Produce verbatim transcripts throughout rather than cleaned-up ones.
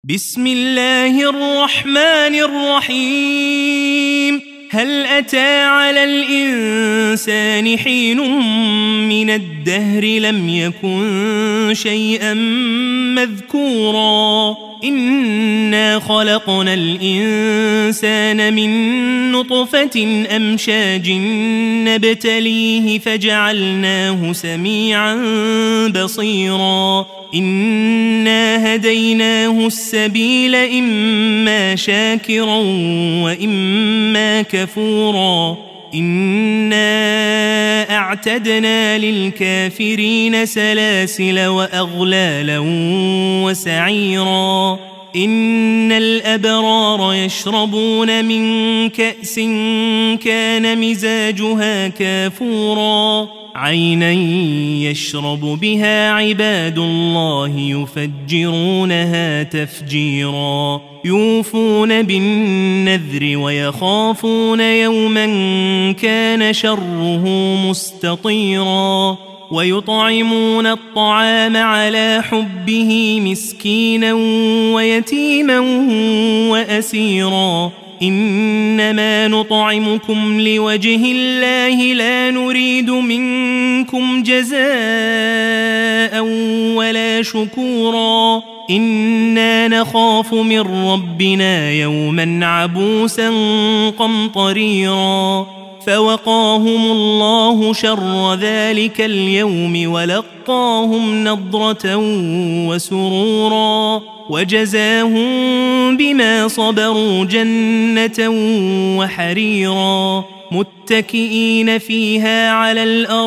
بسم الله الرحمن الرحيم. هل أتى على الإنسان حين من الدهر لم يكن شيئا مذكورا إنا خلقنا الإنسان من نطفة أمشاج نبتليه فجعلناه سميعا بصيرا إنا هديناه السبيل إما شاكرا وإما كفورا إنا أعتدنا للكافرين سلاسل وأغلالا وسعيرا إن الأبرار يشربون من كأس كان مزاجها كافورا عينا يشرب بها عباد الله يفجرونها تفجيرا يوفون بالنذر ويخافون يوما كان شره مستطيرا ويطعمون الطعام على حبه مسكينا ويتيما وأسيرا إنما نطعمكم لوجه الله لا نريد منكم جزاء ولا شكورا إنا نخاف من ربنا يوما عبوسا قمطريرا فوقاهم الله شر ذلك اليوم ولقاهم نضرة وسرورا وجزاهم بما صبروا جنة وحريرا متكئين فيها على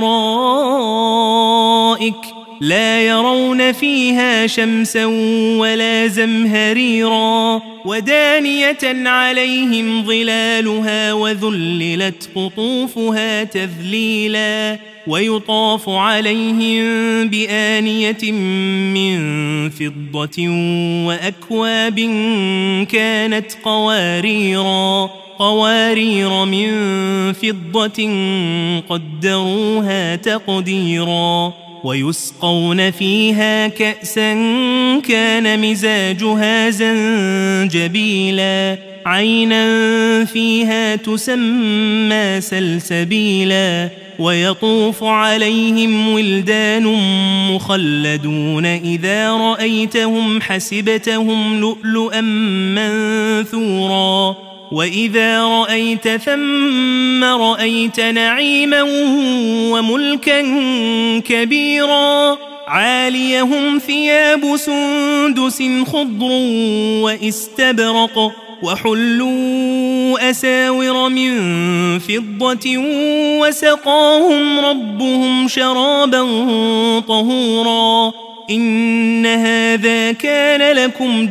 الأرائك لا يرون فيها شمسا ولا زمهريرا ودانية عليهم ظلالها وذللت قطوفها تذليلا ويطاف عليهم بآنية من فضة وأكواب كانت قواريرا قوارير من فضة قدروها تقديرا ويسقون فيها كأسا كان مزاجها زنجبيلا عينا فيها تسمى سلسبيلا ويطوف عليهم ولدان مخلدون إذا رأيتهم حسبتهم لؤلؤا منثورا وإذا رأيت ثم رأيت نعيما وملكا كبيرا عاليهم ثياب سندس خضر واستبرق وحلوا أساور من فضة وسقاهم ربهم شرابا طهورا إن هذا كان لكم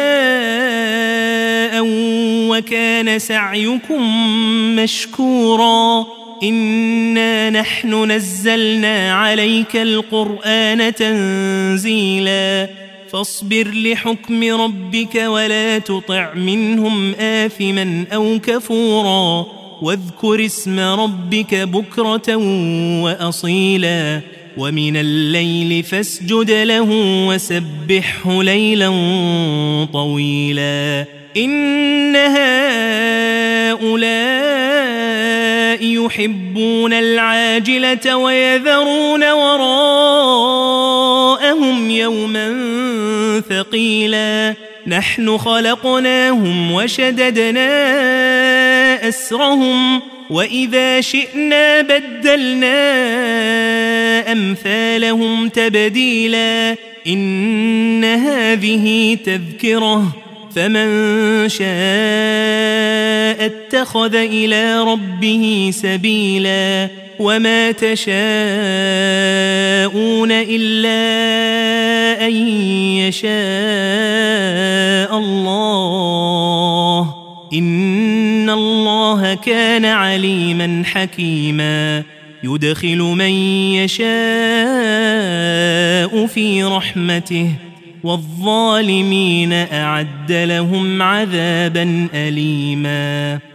جزاء وكان سعيكم مشكورا إنا نحن نزلنا عليك القرآن تنزيلا فاصبر لحكم ربك ولا تطع منهم آثما أو كفورا واذكر اسم ربك بكرة وأصيلا ومن الليل فاسجد له وسبحه ليلا طويلا إن هؤلاء يحبون العاجلة ويذرون وراءهم يوما ثقيلا نحن خلقناهم وشددنا أسرهم وإذا شئنا بدلنا أمثالهم تبديلا إن هذه تذكرة فمن شاء اتخذ إلى ربه سبيلا وما تشاءون إلا أن يشاء الله إن الله كان عليما حكيما يدخل من يشاء في رحمته والظالمين أعد لهم عذابا أليما.